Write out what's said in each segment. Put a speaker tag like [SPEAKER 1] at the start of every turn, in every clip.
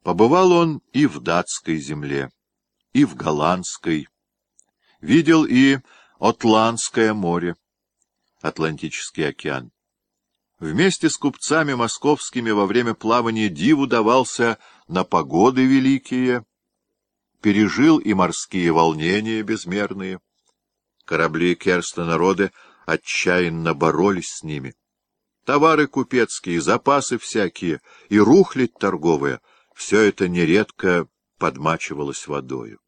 [SPEAKER 1] Побывал он и в датской земле, и в голландской, видел и Отландское море, Атлантический океан. Вместе с купцами московскими во время плавания диву давался на погоды великие, пережил и морские волнения безмерные. Корабли Керстена рода отчаянно боролись с ними. Товары купецкие, запасы всякие и рухлядь торговая — все это нередко подмачивалось водою.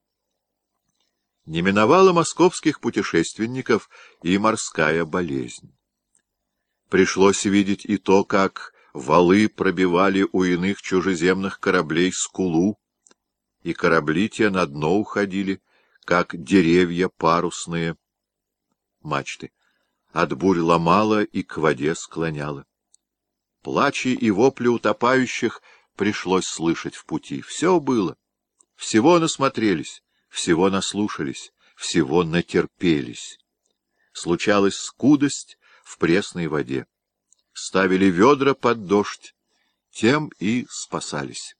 [SPEAKER 1] Не миновала московских путешественников и морская болезнь. Пришлось видеть и то, как валы пробивали у иных чужеземных кораблей скулу, и корабли те на дно уходили, как деревья парусные мачты. От бурь ломало и к воде склоняло. Плачи и вопли утопающих пришлось слышать в пути. Все было. Всего насмотрелись, всего наслушались, всего натерпелись. Случалась скудость в пресной воде. Ставили ведра под дождь, тем и спасались.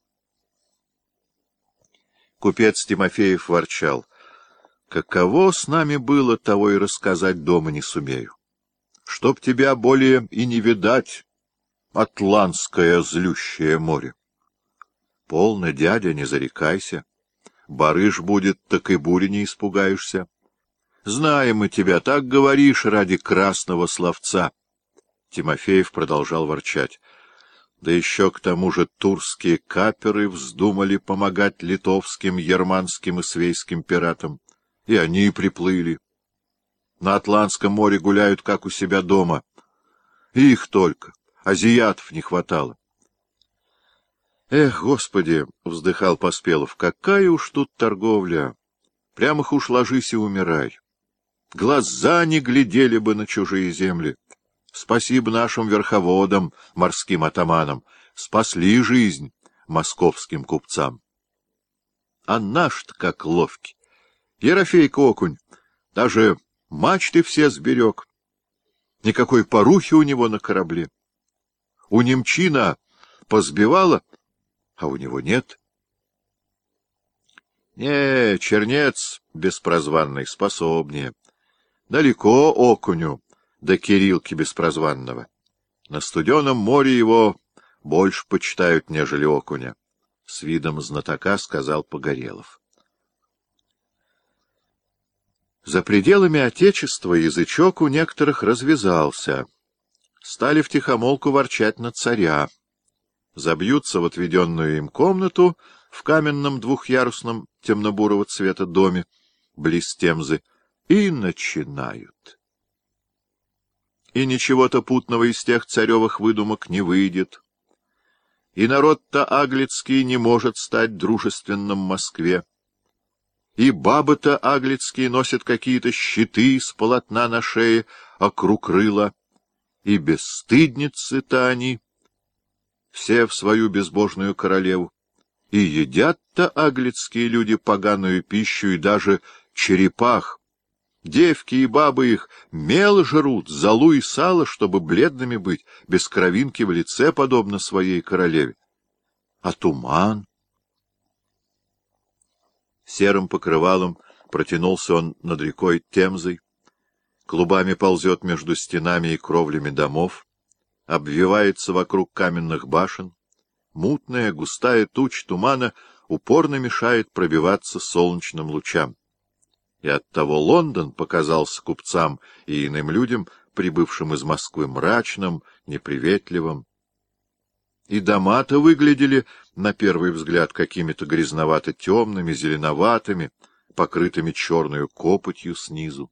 [SPEAKER 1] Купец Тимофеев ворчал: «Каково с нами было, того и рассказать дома не сумею. Чтоб тебя более и не видать, Атлантское злющее море». «Полно, дядя, не зарекайся. Барыш будет, так и бури не испугаешься. Знаем мы тебя, так говоришь ради красного словца». Тимофеев продолжал ворчать. Да еще к тому же турские каперы вздумали помогать литовским, германским и свейским пиратам. И они приплыли. На Атлантском море гуляют, как у себя дома. И их только. Азиатов не хватало. «Эх, Господи!» — вздыхал Поспелов. «Какая уж тут торговля! Прямо уж ложись и умирай. Глаза не глядели бы на чужие земли. Спасибо нашим верховодам, морским атаманам. Спасли жизнь московским купцам. А наш-то как ловкий. Ерофейка окунь даже мачты все сберег. Никакой порухи у него на корабле. У немчина позбивала, а у него нет. Не, чернец беспрозванный способнее. Далеко окуню до Кириллки беспрозванного. На студеном море его больше почитают, нежели окуня, — с видом знатока сказал Погорелов. За пределами Отечества язычок у некоторых развязался. Стали втихомолку ворчать на царя. Забьются в отведенную им комнату в каменном двухъярусном темно-бурого цвета доме близ Темзы и начинают. И ничего-то путного из тех царевых выдумок не выйдет. И народ-то аглицкий не может стать дружественным Москве. И бабы-то аглицкие носят какие-то щиты с полотна на шее округ рыла. И бесстыдницы-то они, все в свою безбожную королеву. И едят-то аглицкие люди поганую пищу, и даже черепах. Девки и бабы их мел жрут, золу и сало, чтобы бледными быть, без кровинки в лице, подобно своей королеве. А туман? Серым покрывалом протянулся он над рекой Темзой, клубами ползет между стенами и кровлями домов, обвивается вокруг каменных башен. Мутная, густая туча тумана упорно мешает пробиваться солнечным лучам. И оттого Лондон показался купцам и иным людям, прибывшим из Москвы, мрачным, неприветливым. И дома-то выглядели, на первый взгляд, какими-то грязновато-темными, зеленоватыми, покрытыми черную копотью снизу.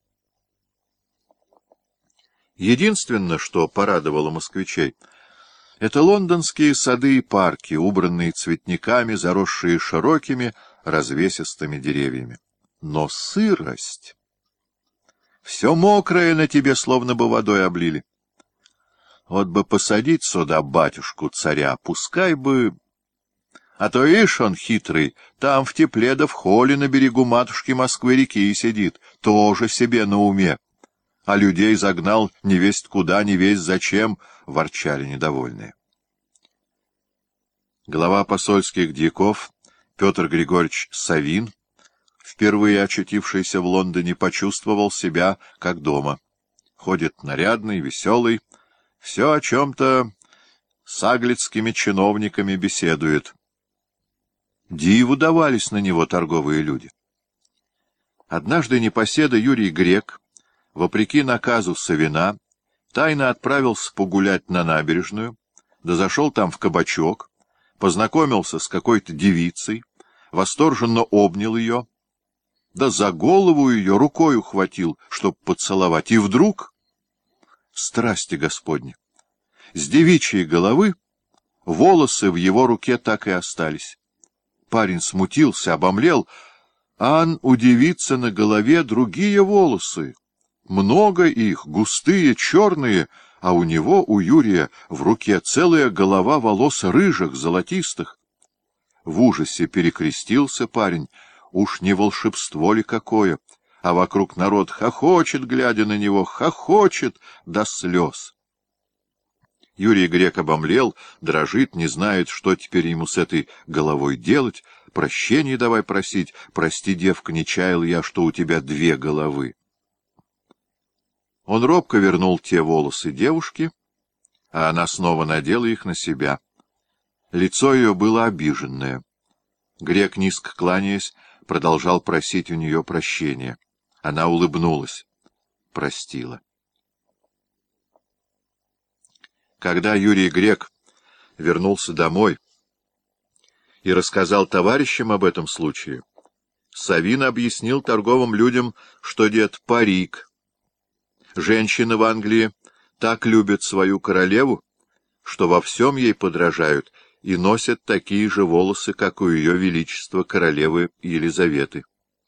[SPEAKER 1] Единственное, что порадовало москвичей, это лондонские сады и парки, убранные цветниками, заросшие широкими развесистыми деревьями. Но сырость! Все мокрое на тебе, словно бы водой облили. Вот бы посадить сюда батюшку-царя, пускай бы... А то, ишь, он хитрый, там в тепле да в холле на берегу матушки Москвы-реки сидит, тоже себе на уме. А людей загнал невесть куда, невесть зачем, ворчали недовольные. Глава посольских дьяков Петр Григорьевич Савин, впервые очутившийся в Лондоне, почувствовал себя как дома. Ходит нарядный, веселый, все о чем-то с аглицкими чиновниками беседует. Диву давались на него торговые люди. Однажды непоседа Юрий Грек, вопреки наказу Савина, тайно отправился погулять на набережную, да зашел там в кабачок, познакомился с какой-то девицей, восторженно обнял ее, да за голову ее рукой ухватил, чтоб поцеловать, и вдруг, страсти Господни, с девичьей головы волосы в его руке так и остались. Парень смутился, обомлел, у девицы на голове другие волосы, много их, густые, черные, а у него, у Юрия, в руке целая голова волос рыжих, золотистых. В ужасе перекрестился парень, уж не волшебство ли какое, а вокруг народ хохочет, глядя на него, хохочет до слез. Юрий Грек обомлел, дрожит, не знает, что теперь ему с этой головой делать, прощения давай просить, прости, девка, не чаял я, что у тебя две головы. Он робко вернул те волосы девушке, а она снова надела их на себя. Лицо ее было обиженное. Грек, низко кланяясь, продолжал просить у нее прощения. Она улыбнулась, простила. Когда Юрий Грек вернулся домой и рассказал товарищам об этом случае, Савин объяснил торговым людям, что, дед, парик. Женщины в Англии так любят свою королеву, что во всем ей подражают и носят такие же волосы, как у ее величества королевы Елизаветы.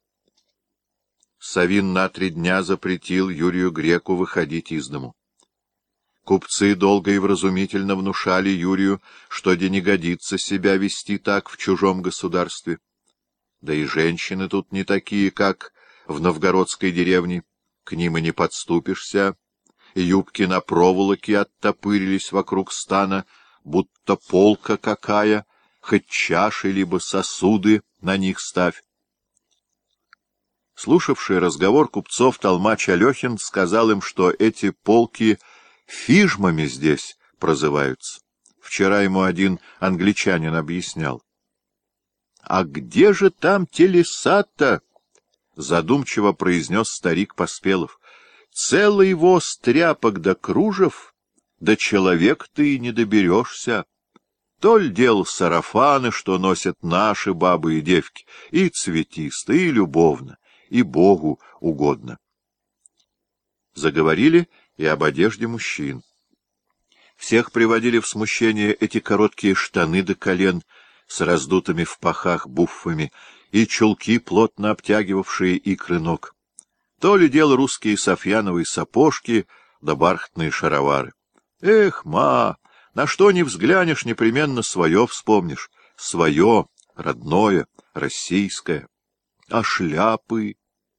[SPEAKER 1] Савин на 3 дня запретил Юрию Греку выходить из дому. Купцы долго и вразумительно внушали Юрию, что де не годится себя вести так в чужом государстве. Да и женщины тут не такие, как в новгородской деревне, к ним и не подступишься, юбки на проволоке оттопырились вокруг стана, будто полка какая, хоть чаши либо сосуды на них ставь. Слушавший разговор купцов толмач Алехин сказал им, что эти полки фижмами здесь прозываются. Вчера ему один англичанин объяснял. — А где же там телесад-то? — задумчиво произнес старик Поспелов. — Целый воз тряпок да кружев, да человек ты и не доберешься. Толь дел сарафаны, что носят наши бабы и девки, и цветисто, и любовно, и Богу угодно. Заговорили и об одежде мужчин. Всех приводили в смущение эти короткие штаны до колен с раздутыми в пахах буффами и чулки, плотно обтягивавшие икры ног. То ли дело русские софьяновые сапожки да бархатные шаровары. Эх, ма, на что ни взглянешь, непременно свое вспомнишь. Свое, родное, российское. А шляпы?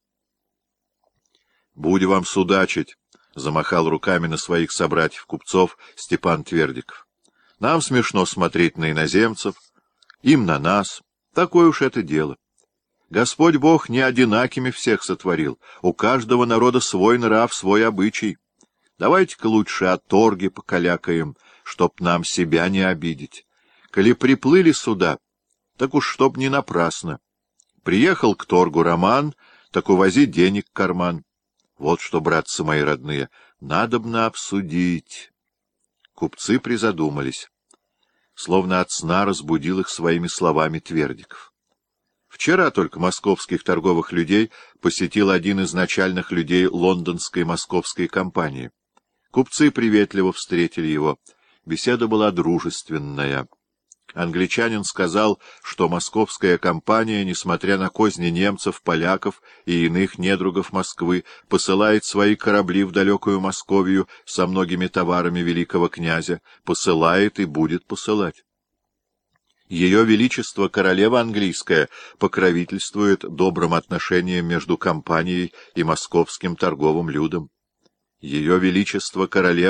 [SPEAKER 1] Будь вам судачить, — замахал руками на своих собратьев-купцов Степан Твердиков. — Нам смешно смотреть на иноземцев, им на нас. Такое уж это дело. Господь Бог не одинакими всех сотворил. У каждого народа свой нрав, свой обычай. Давайте-ка лучше о торге покалякаем, чтоб нам себя не обидеть. Коли приплыли сюда, так уж чтоб не напрасно. Приехал к торгу Роман, так увози денег в карман. Вот что, братцы мои родные, надобно обсудить. Купцы призадумались. Словно от сна разбудил их своими словами Твердиков. Вчера только московских торговых людей посетил один из начальных людей лондонской московской компании. Купцы приветливо встретили его. Беседа была дружественная. Англичанин сказал, что московская компания, несмотря на козни немцев, поляков и иных недругов Москвы, посылает свои корабли в далекую Московию со многими товарами великого князя, посылает и будет посылать. Ее Величество королева английская покровительствует добрым отношениям между компанией и московским торговым людом. Ее Величество королева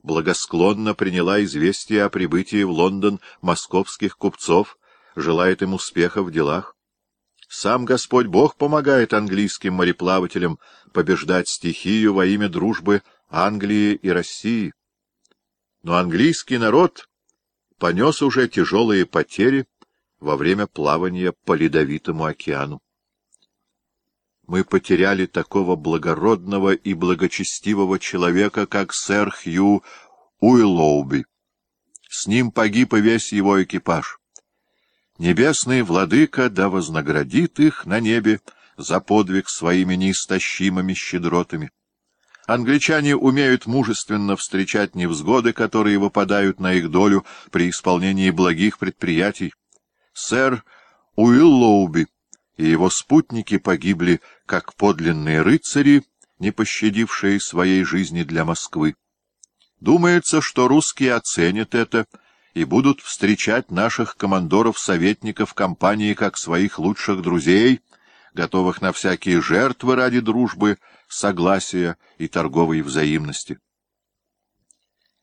[SPEAKER 1] благосклонно приняла известие о прибытии в Лондон московских купцов, желает им успеха в делах. Сам Господь Бог помогает английским мореплавателям побеждать стихию во имя дружбы Англии и России. Но английский народ понес уже тяжелые потери во время плавания по Ледовитому океану. Мы потеряли такого благородного и благочестивого человека, как сэр Хью Уиллоуби. С ним погиб и весь его экипаж. Небесный владыка да вознаградит их на небе за подвиг своими неистощимыми щедротами. Англичане умеют мужественно встречать невзгоды, которые выпадают на их долю при исполнении благих предприятий. Сэр Уиллоуби и его спутники погибли как подлинные рыцари, не пощадившие своей жизни для Москвы. Думается, что русские оценят это и будут встречать наших командоров-советников компании как своих лучших друзей, готовых на всякие жертвы ради дружбы, согласия и торговой взаимности.